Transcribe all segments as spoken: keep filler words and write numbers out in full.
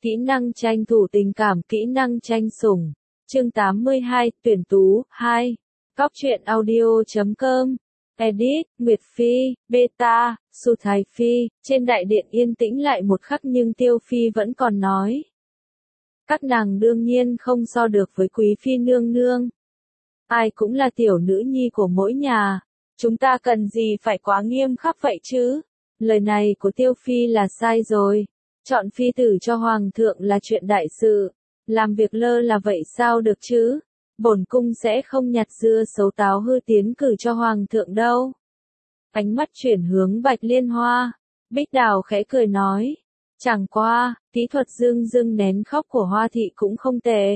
Kỹ năng tranh thủ tình cảm, kỹ năng tranh sủng. Chương tám mươi hai, tuyển tú, hai. Cóc truyện audio chấm com. Edit, Nguyệt Phi, Beta, Su Thái Phi. Trên đại điện yên tĩnh lại một khắc nhưng Tiêu Phi vẫn còn nói. Các nàng đương nhiên không so được với Quý Phi nương nương. Ai cũng là tiểu nữ nhi của mỗi nhà. Chúng ta cần gì phải quá nghiêm khắc vậy chứ? Lời này của Tiêu Phi là sai rồi. Chọn phi tử cho hoàng thượng là chuyện đại sự. Làm việc lơ là vậy sao được chứ? Bổn cung sẽ không nhặt dưa xấu táo hư tiến cử cho hoàng thượng đâu. Ánh mắt chuyển hướng Bạch Liên Hoa. Bích Đào khẽ cười nói. Chẳng qua, kỹ thuật dương dương nén khóc của Hoa thị cũng không tệ.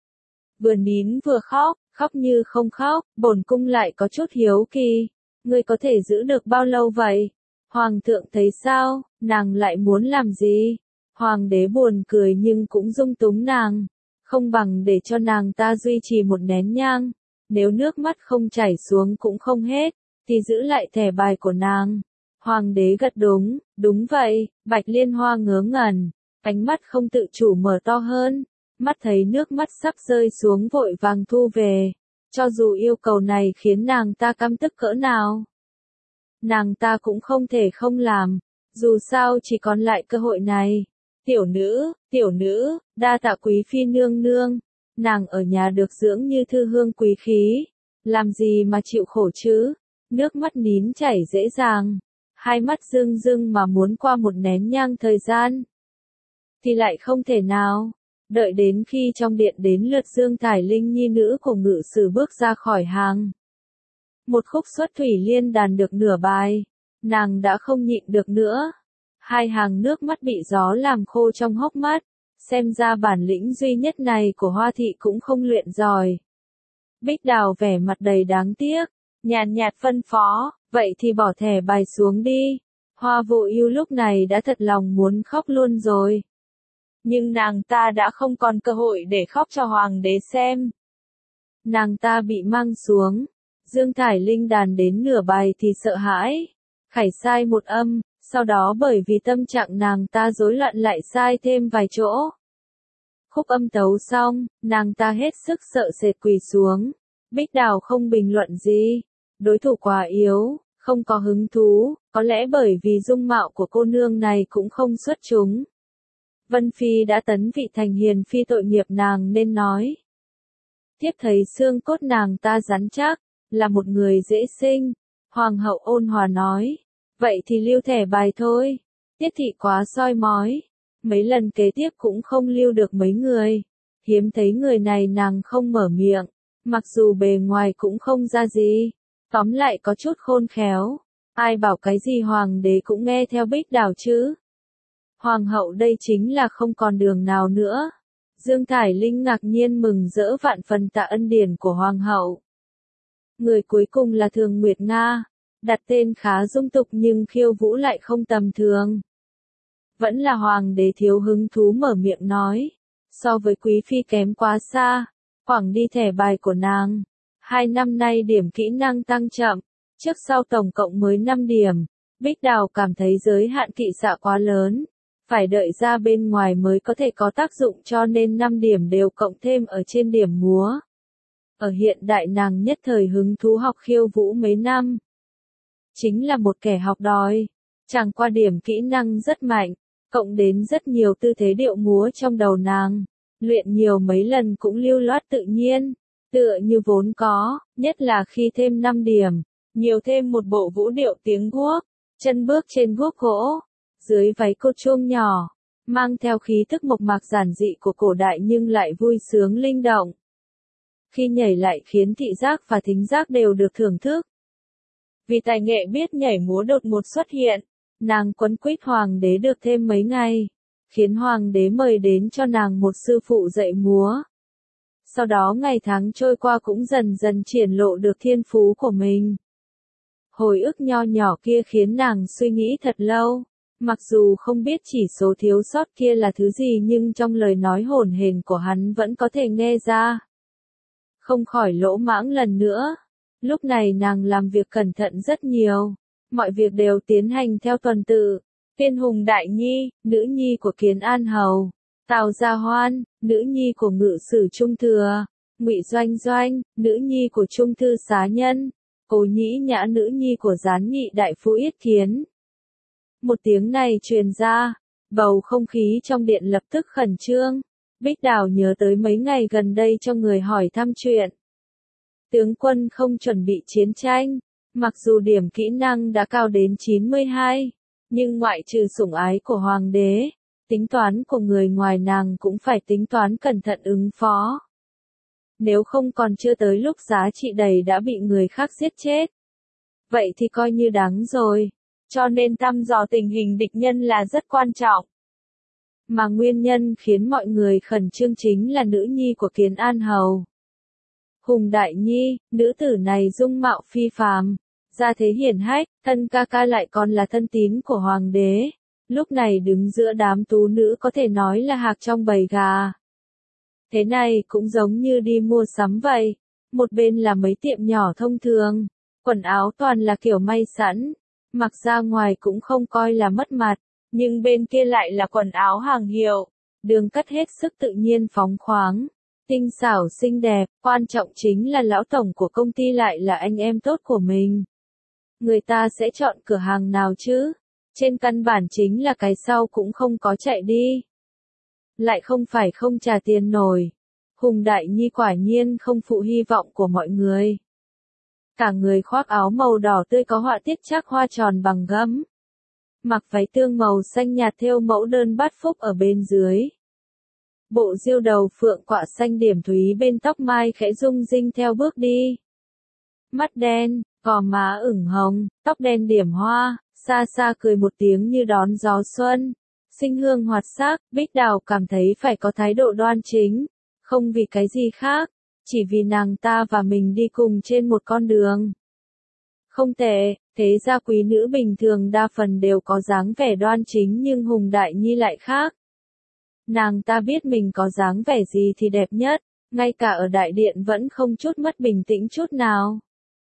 Vừa nín vừa khóc, khóc như không khóc, bổn cung lại có chút hiếu kỳ. Ngươi có thể giữ được bao lâu vậy? Hoàng thượng thấy sao, nàng lại muốn làm gì? Hoàng đế buồn cười nhưng cũng dung túng nàng. Không bằng để cho nàng ta duy trì một nén nhang. Nếu nước mắt không chảy xuống cũng không hết, thì giữ lại thẻ bài của nàng. Hoàng đế gật đúng, đúng vậy. Bạch Liên Hoa ngớ ngẩn, ánh mắt không tự chủ mở to hơn. Mắt thấy nước mắt sắp rơi xuống vội vàng thu về. Cho dù yêu cầu này khiến nàng ta căm tức cỡ nào, nàng ta cũng không thể không làm. Dù sao chỉ còn lại cơ hội này. Tiểu nữ, tiểu nữ, đa tạ Quý Phi nương nương. Nàng ở nhà được dưỡng như thư hương quý khí. Làm gì mà chịu khổ chứ? Nước mắt nín chảy dễ dàng. Hai mắt rưng rưng mà muốn qua một nén nhang thời gian. Thì lại không thể nào. Đợi đến khi trong điện đến lượt Dương Thải Linh nhi nữ của ngự sử bước ra khỏi hàng. Một khúc xuất thủy liên đàn được nửa bài. Nàng đã không nhịn được nữa. Hai hàng nước mắt bị gió làm khô trong hốc mắt. Xem ra bản lĩnh duy nhất này của Hoa thị cũng không luyện giỏi. Bích Đào vẻ mặt đầy đáng tiếc. Nhàn nhạt phân phó, vậy thì bỏ thẻ bài xuống đi. Hoa Vô Ưu lúc này đã thật lòng muốn khóc luôn rồi. Nhưng nàng ta đã không còn cơ hội để khóc cho hoàng đế xem. Nàng ta bị mang xuống. Dương Thải Linh đàn đến nửa bài thì sợ hãi. Khải sai một âm, sau đó bởi vì tâm trạng nàng ta rối loạn lại sai thêm vài chỗ. Khúc âm tấu xong, nàng ta hết sức sợ sệt quỳ xuống. Bích Đào không bình luận gì. Đối thủ quá yếu, không có hứng thú, có lẽ bởi vì dung mạo của cô nương này cũng không xuất chúng. Vân Phi đã tấn vị thành hiền phi tội nghiệp nàng nên nói. Tiếp thấy xương cốt nàng ta rắn chắc, là một người dễ sinh. Hoàng hậu ôn hòa nói. Vậy thì lưu thẻ bài thôi. Tiết thị quá soi mói. Mấy lần kế tiếp cũng không lưu được mấy người. Hiếm thấy người này nàng không mở miệng. Mặc dù bề ngoài cũng không ra gì. Tóm lại có chút khôn khéo. Ai bảo cái gì hoàng đế cũng nghe theo Bích Đào chứ. Hoàng hậu đây chính là không còn đường nào nữa. Dương Thải Linh ngạc nhiên mừng rỡ vạn phần tạ ân điển của hoàng hậu. Người cuối cùng là Thường Nguyệt Nga. Đặt tên khá dung tục nhưng khiêu vũ lại không tầm thường. Vẫn là hoàng đế thiếu hứng thú mở miệng nói. So với Quý Phi kém quá xa. Khoảng đi thẻ bài của nàng. Hai năm nay điểm kỹ năng tăng chậm. Trước sau tổng cộng mới năm điểm. Bích Đào cảm thấy giới hạn kỵ xạ quá lớn. Phải đợi ra bên ngoài mới có thể có tác dụng cho nên năm điểm đều cộng thêm ở trên điểm múa. Ở hiện đại nàng nhất thời hứng thú học khiêu vũ mấy năm. Chính là một kẻ học đòi. Chẳng qua điểm kỹ năng rất mạnh, cộng đến rất nhiều tư thế điệu múa trong đầu nàng. Luyện nhiều mấy lần cũng lưu loát tự nhiên, tựa như vốn có, nhất là khi thêm năm điểm, nhiều thêm một bộ vũ điệu tiếng guốc, chân bước trên guốc gỗ. Dưới váy cột chuông nhỏ, mang theo khí thức mộc mạc giản dị của cổ đại nhưng lại vui sướng linh động. Khi nhảy lại khiến thị giác và thính giác đều được thưởng thức. Vì tài nghệ biết nhảy múa đột ngột xuất hiện, nàng quấn quýt hoàng đế được thêm mấy ngày, khiến hoàng đế mời đến cho nàng một sư phụ dạy múa. Sau đó ngày tháng trôi qua cũng dần dần triển lộ được thiên phú của mình. Hồi ức nho nhỏ kia khiến nàng suy nghĩ thật lâu. Mặc dù không biết chỉ số thiếu sót kia là thứ gì nhưng trong lời nói hổn hển của hắn vẫn có thể nghe ra. Không khỏi lỗ mãng lần nữa. Lúc này nàng làm việc cẩn thận rất nhiều. Mọi việc đều tiến hành theo tuần tự. Tiên Hùng Đại Nhi, nữ nhi của Kiến An Hầu. Tào Gia Hoan, nữ nhi của ngự sử Trung Thừa, Ngụy Doanh Doanh, nữ nhi của Trung thư xá nhân, Cố Nhĩ Nhã, nữ nhi của gián nghị đại phu Yết Kiến. Một tiếng này truyền ra, bầu không khí trong điện lập tức khẩn trương. Bích Đào nhớ tới mấy ngày gần đây cho người hỏi thăm chuyện. Tướng quân không chuẩn bị chiến tranh, mặc dù điểm kỹ năng đã cao đến chín mươi hai, nhưng ngoại trừ sủng ái của hoàng đế, tính toán của người ngoài nàng cũng phải tính toán cẩn thận ứng phó. Nếu không còn chưa tới lúc giá trị đầy đã bị người khác giết chết. Vậy thì coi như đáng rồi, cho nên thăm dò tình hình địch nhân là rất quan trọng. Mà nguyên nhân khiến mọi người khẩn trương chính là nữ nhi của Kiến An Hầu. Hùng Đại Nhi, nữ tử này dung mạo phi phàm, gia thế hiển hách, thân ca ca lại còn là thân tín của hoàng đế. Lúc này đứng giữa đám tú nữ có thể nói là hạc trong bầy gà. Thế này cũng giống như đi mua sắm vậy. Một bên là mấy tiệm nhỏ thông thường, quần áo toàn là kiểu may sẵn, mặc ra ngoài cũng không coi là mất mặt, nhưng bên kia lại là quần áo hàng hiệu, đường cắt hết sức tự nhiên phóng khoáng, tinh xảo xinh đẹp, quan trọng chính là lão tổng của công ty lại là anh em tốt của mình. Người ta sẽ chọn cửa hàng nào chứ? Trên căn bản chính là cái sau cũng không có chạy đi. Lại không phải không trả tiền nổi. Hùng Đại Nhi quả nhiên không phụ hy vọng của mọi người. Cả người khoác áo màu đỏ tươi có họa tiết chắc hoa tròn bằng gấm. Mặc váy tương màu xanh nhạt thêu mẫu đơn bát phúc ở bên dưới. Bộ diêu đầu phượng quạ xanh điểm thúy bên tóc mai khẽ rung rinh theo bước đi. Mắt đen, gò má ửng hồng, tóc đen điểm hoa, xa xa cười một tiếng như đón gió xuân. Sinh hương hoạt sắc, Bích Đào cảm thấy phải có thái độ đoan chính, không vì cái gì khác, chỉ vì nàng ta và mình đi cùng trên một con đường. Không tệ, thế gia quý nữ bình thường đa phần đều có dáng vẻ đoan chính nhưng Hùng Đại Nhi lại khác. Nàng ta biết mình có dáng vẻ gì thì đẹp nhất, ngay cả ở đại điện vẫn không chút mất bình tĩnh chút nào.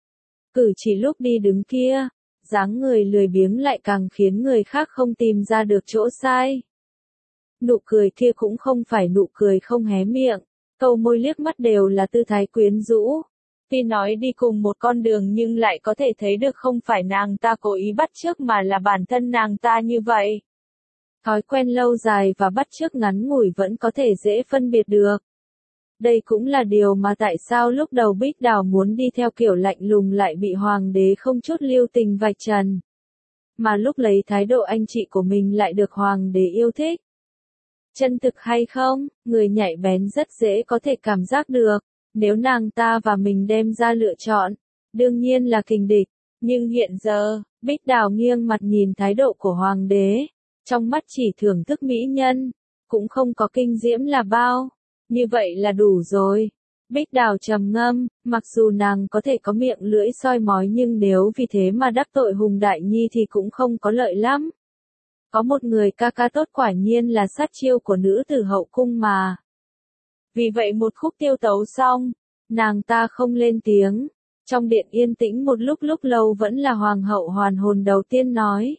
Cử chỉ lúc đi đứng kia, dáng người lười biếng lại càng khiến người khác không tìm ra được chỗ sai. Nụ cười kia cũng không phải nụ cười không hé miệng, câu môi liếc mắt đều là tư thái quyến rũ. Tuy nói đi cùng một con đường nhưng lại có thể thấy được không phải nàng ta cố ý bắt chước mà là bản thân nàng ta như vậy. Thói quen lâu dài và bắt chước ngắn ngủi vẫn có thể dễ phân biệt được. Đây cũng là điều mà tại sao lúc đầu Bích Đào muốn đi theo kiểu lạnh lùng lại bị hoàng đế không chút lưu tình vạch trần. Mà lúc lấy thái độ anh chị của mình lại được hoàng đế yêu thích. Chân thực hay không, người nhạy bén rất dễ có thể cảm giác được, nếu nàng ta và mình đem ra lựa chọn, đương nhiên là kình địch. Nhưng hiện giờ, Bích Đào nghiêng mặt nhìn thái độ của hoàng đế, trong mắt chỉ thưởng thức mỹ nhân, cũng không có kinh diễm là bao. Như vậy là đủ rồi. Bích Đào trầm ngâm, mặc dù nàng có thể có miệng lưỡi soi mói nhưng nếu vì thế mà đắc tội Hùng Đại Nhi thì cũng không có lợi lắm. Có một người ca ca tốt quả nhiên là sát chiêu của nữ tử hậu cung mà. Vì vậy một khúc tiêu tấu xong, nàng ta không lên tiếng. Trong điện yên tĩnh một lúc lúc lâu vẫn là hoàng hậu hoàn hồn đầu tiên nói.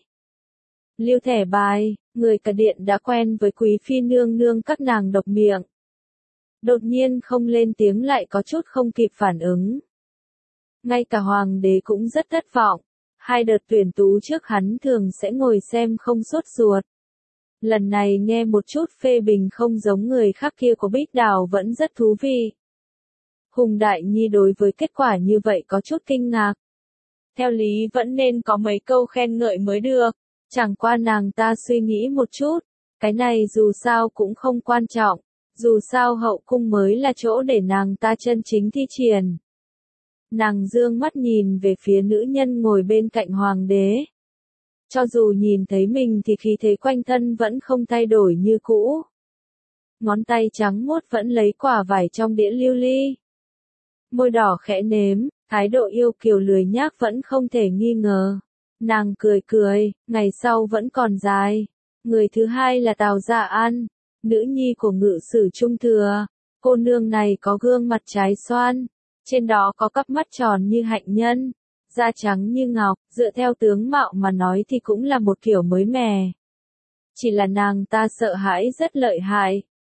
Lưu thẻ bài, người cả điện đã quen với quý phi nương nương các nàng độc miệng. Đột nhiên không lên tiếng lại có chút không kịp phản ứng. Ngay cả hoàng đế cũng rất thất vọng. Hai đợt tuyển tú trước hắn thường sẽ ngồi xem không sốt ruột. Lần này nghe một chút phê bình không giống người khác kia của Bích Đào vẫn rất thú vị. Hùng Đại Nhi đối với kết quả như vậy có chút kinh ngạc. Theo lý vẫn nên có mấy câu khen ngợi mới được. Chẳng qua nàng ta suy nghĩ một chút. Cái này dù sao cũng không quan trọng. Dù sao hậu cung mới là chỗ để nàng ta chân chính thi triển. Nàng dương mắt nhìn về phía nữ nhân ngồi bên cạnh hoàng đế. Cho dù nhìn thấy mình thì khí thế quanh thân vẫn không thay đổi như cũ. Ngón tay trắng muốt vẫn lấy quả vải trong đĩa lưu ly. Môi đỏ khẽ nếm, thái độ yêu kiều lười nhác vẫn không thể nghi ngờ. Nàng cười cười, ngày sau vẫn còn dài. Người thứ hai là Tào Dạ An, nữ nhi của ngự sử Trung Thừa. Cô nương này có gương mặt trái xoan, trên đó có cặp mắt tròn như hạnh nhân, da trắng như ngọc, dựa theo tướng mạo mà nói thì cũng là một kiểu mới mẻ. Chỉ là nàng ta sợ hãi rất lợi hại,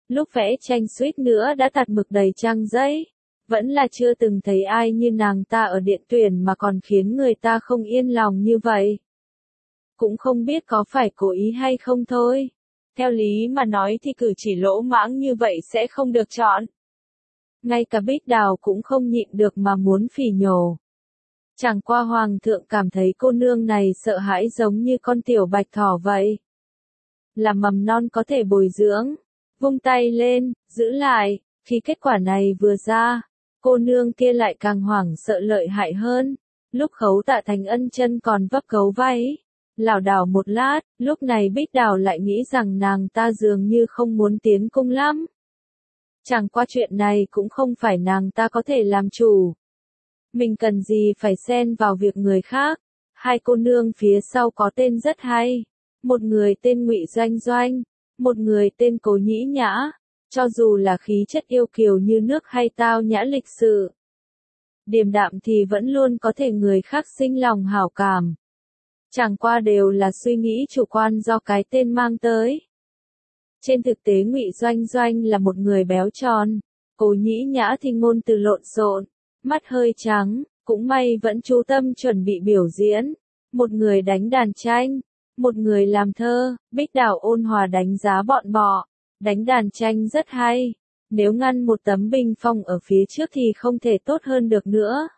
Lúc vẽ tranh suýt nữa đã tạt mực đầy trang giấy. Vẫn là chưa từng thấy ai như nàng ta ở điện tuyển mà còn khiến người ta không yên lòng như vậy. Cũng không biết có phải cố ý hay không thôi. Theo lý mà nói thì cử chỉ lỗ mãng như vậy sẽ không được chọn. Ngay cả Bích Đào cũng không nhịn được mà muốn phỉ nhổ. Chẳng qua hoàng thượng cảm thấy cô nương này sợ hãi giống như con tiểu bạch thỏ vậy. Là mầm non có thể bồi dưỡng. Vung tay lên, giữ lại. Khi kết quả này vừa ra, cô nương kia lại càng hoảng sợ lợi hại hơn. Lúc Khấu Tạ Thành Ân chân còn vấp gấu váy. Lảo đảo một lát, lúc này Bích Đào lại nghĩ rằng nàng ta dường như không muốn tiến cung lắm. Chẳng qua chuyện này cũng không phải nàng ta có thể làm chủ. Mình cần gì phải xen vào việc người khác. Hai cô nương phía sau có tên rất hay. Một người tên Ngụy Doanh Doanh, một người tên Cố Nhĩ Nhã. Cho dù là khí chất yêu kiều như nước hay tao nhã lịch sự, điềm đạm thì vẫn luôn có thể người khác sinh lòng hảo cảm. Chẳng qua đều là suy nghĩ chủ quan do cái tên mang tới. Trên thực tế Ngụy Doanh Doanh là một người béo tròn, Cố Nhĩ Nhã thì ngôn từ lộn xộn, mắt hơi trắng, cũng may vẫn chú tâm chuẩn bị biểu diễn. Một người đánh đàn tranh, một người làm thơ. Bích Đào ôn hòa đánh giá bọn bọ. Đánh đàn tranh rất hay. Nếu ngăn một tấm bình phong ở phía trước thì không thể tốt hơn được nữa.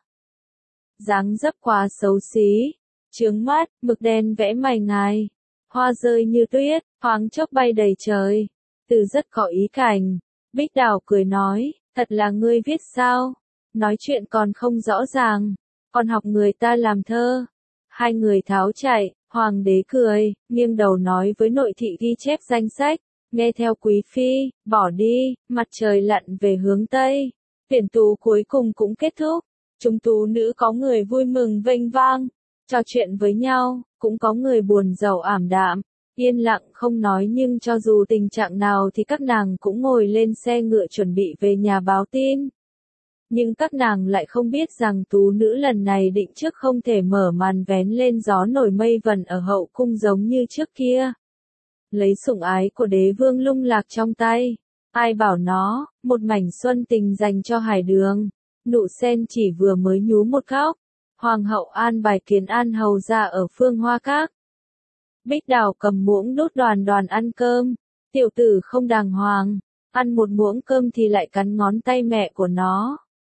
Dáng dấp quá xấu xí, chướng mắt, mực đen vẽ mày ngài. Hoa rơi như tuyết, thoáng chốc bay đầy trời. Từ rất có ý cảnh. Bích Đào cười nói, thật là ngươi viết sao? Nói chuyện còn không rõ ràng, còn học người ta làm thơ. Hai người tháo chạy, hoàng đế cười, nghiêng đầu nói với nội thị ghi chép danh sách. Nghe theo quý phi, bỏ đi. Mặt trời lặn về hướng Tây. Tuyển tú cuối cùng cũng kết thúc. Chúng tú nữ có người vui mừng vênh vang, trò chuyện với nhau, cũng có người buồn rầu ảm đạm, yên lặng không nói, nhưng cho dù tình trạng nào thì các nàng cũng ngồi lên xe ngựa chuẩn bị về nhà báo tin. Nhưng các nàng lại không biết rằng tú nữ lần này định trước không thể mở màn vén lên gió nổi mây vần ở hậu cung giống như trước kia. Lấy sủng ái của đế vương lung lạc trong tay. Ai bảo nó, một mảnh xuân tình dành cho Hải Đường. Nụ sen chỉ vừa mới nhú một góc. Hoàng hậu an bài Kiến An hầu ra ở Phương Hoa Các. Bích Đào cầm muỗng đút Đoàn Đoàn ăn cơm. Tiểu tử không đàng hoàng. Ăn một muỗng cơm thì lại cắn ngón tay mẹ của nó.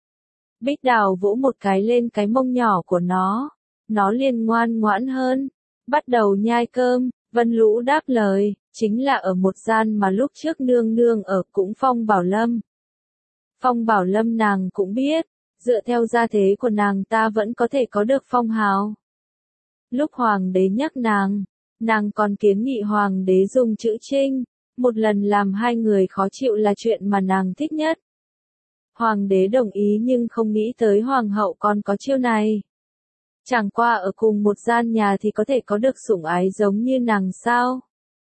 Bích Đào vỗ một cái lên cái mông nhỏ của nó. Nó liền ngoan ngoãn hơn. Bắt đầu nhai cơm. Vân Lũ đáp lời, chính là ở một gian mà lúc trước nương nương ở cũng Phong Bảo Lâm. Phong Bảo Lâm nàng cũng biết, dựa theo gia thế của nàng ta vẫn có thể có được phong hào. Lúc hoàng đế nhắc nàng, nàng còn kiến nghị hoàng đế dùng chữ trinh, một lần làm hai người khó chịu là chuyện mà nàng thích nhất. Hoàng đế đồng ý nhưng không nghĩ tới hoàng hậu còn có chiêu này. Chẳng qua ở cùng một gian nhà thì có thể có được sủng ái giống như nàng sao?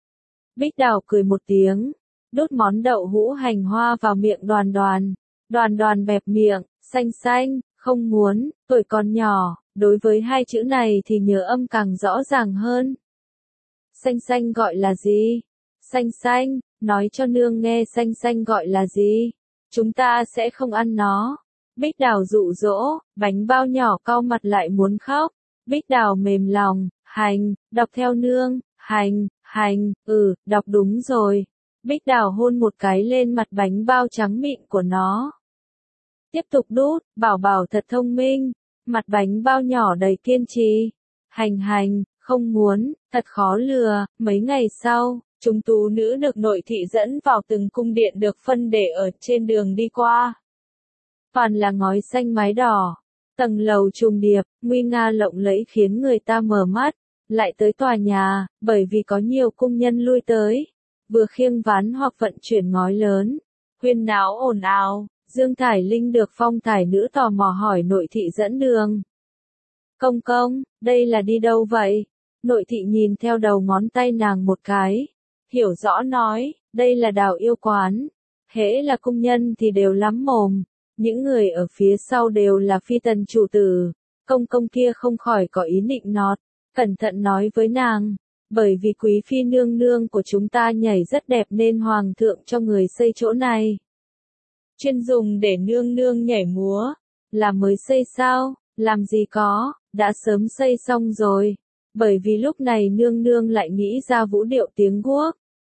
Bích Đào cười một tiếng, đút món đậu hũ hành hoa vào miệng Đoàn Đoàn. Đoàn Đoàn bẹp miệng, xanh xanh, không muốn, tuổi còn nhỏ, đối với hai chữ này thì nhớ âm càng rõ ràng hơn. Xanh xanh gọi là gì? Xanh xanh, nói cho nương nghe xanh xanh gọi là gì? Chúng ta sẽ không ăn nó. Bích Đào dụ dỗ, bánh bao nhỏ cau mặt lại muốn khóc. Bích Đào mềm lòng, hành, đọc theo nương, hành, hành, ừ, đọc đúng rồi. Bích Đào hôn một cái lên mặt bánh bao trắng mịn của nó. Tiếp tục đút, bảo bảo thật thông minh, mặt bánh bao nhỏ đầy kiên trì. Hành hành, không muốn, thật khó lừa. Mấy ngày sau, chúng tú nữ được nội thị dẫn vào từng cung điện được phân để ở trên đường đi qua. Toàn là ngói xanh mái đỏ, tầng lầu trùng điệp, nguy nga lộng lẫy khiến người ta mở mắt, lại tới tòa nhà, bởi vì có nhiều cung nhân lui tới, vừa khiêng ván hoặc vận chuyển ngói lớn, huyên náo ồn ào. Dương Thải Linh được Phong Thải Nữ tò mò hỏi nội thị dẫn đường. Công công, đây là đi đâu vậy? Nội thị nhìn theo đầu ngón tay nàng một cái, hiểu rõ nói, đây là Đào Yêu Quán. Hễ là cung nhân thì đều lắm mồm. Những người ở phía sau đều là phi tần chủ tử. Công công kia không khỏi có ý nịnh nọt, cẩn thận nói với nàng, Bởi vì quý phi nương nương của chúng ta nhảy rất đẹp nên hoàng thượng cho người xây chỗ này. Chuyên dùng để nương nương nhảy múa. Là mới xây sao? Làm gì có, đã sớm xây xong rồi. Bởi vì lúc này nương nương lại nghĩ ra vũ điệu tiếng guốc.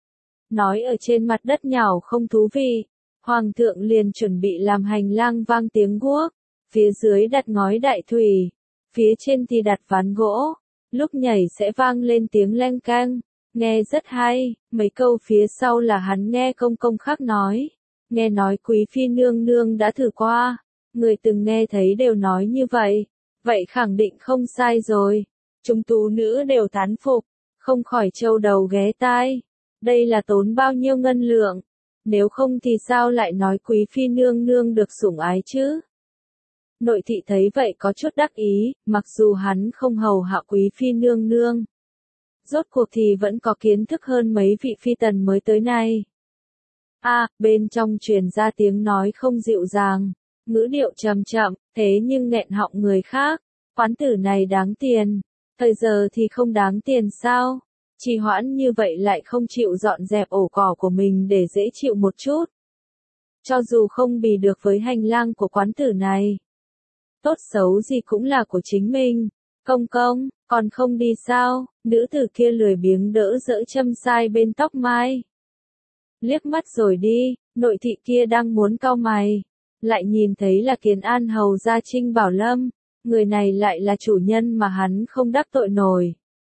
Nói ở trên mặt đất nhào không thú vị. Hoàng thượng liền chuẩn bị làm hành lang vang tiếng guốc. Phía dưới đặt ngói đại thủy. Phía trên thì đặt ván gỗ. Lúc nhảy sẽ vang lên tiếng leng keng. Nghe rất hay. Mấy câu phía sau là hắn nghe công công khác nói. Nghe nói quý phi nương nương đã thử qua. Người từng nghe thấy đều nói như vậy. Vậy khẳng định không sai rồi. Chúng tú nữ đều thán phục. Không khỏi trâu đầu ghé tai. Đây là tốn bao nhiêu ngân lượng. Nếu không thì sao lại nói quý phi nương nương được sủng ái chứ? Nội thị thấy vậy có chút đắc ý, mặc dù hắn không hầu hạ quý phi nương nương. Rốt cuộc thì vẫn có kiến thức hơn mấy vị phi tần mới tới này. A, à, bên trong truyền ra tiếng nói không dịu dàng, ngữ điệu trầm chậm, thế nhưng nghẹn họng người khác. Quán tử này đáng tiền, thời giờ thì không đáng tiền sao? Trì hoãn như vậy lại không chịu dọn dẹp ổ cỏ của mình để dễ chịu một chút. Cho dù không bì được với hành lang của quán tử này. Tốt xấu gì cũng là của chính mình. Công công, còn không đi sao? Nữ tử kia lười biếng đỡ dỡ châm sai bên tóc mai. Liếc mắt rồi đi, nội thị kia đang muốn cau mày. Lại nhìn thấy là Kiến An hầu gia Trinh Bảo Lâm. Người này lại là chủ nhân mà hắn không đắc tội nổi.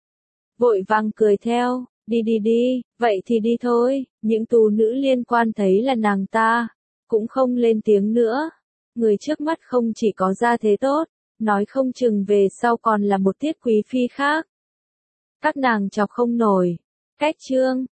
Vội vàng cười theo, đi đi đi, vậy thì đi thôi. Những tú nữ liên quan thấy là nàng ta, cũng không lên tiếng nữa. Người trước mắt không chỉ có gia thế tốt, nói không chừng về sau còn là một tiết quý phi khác. Các nàng chọc không nổi. Cách chương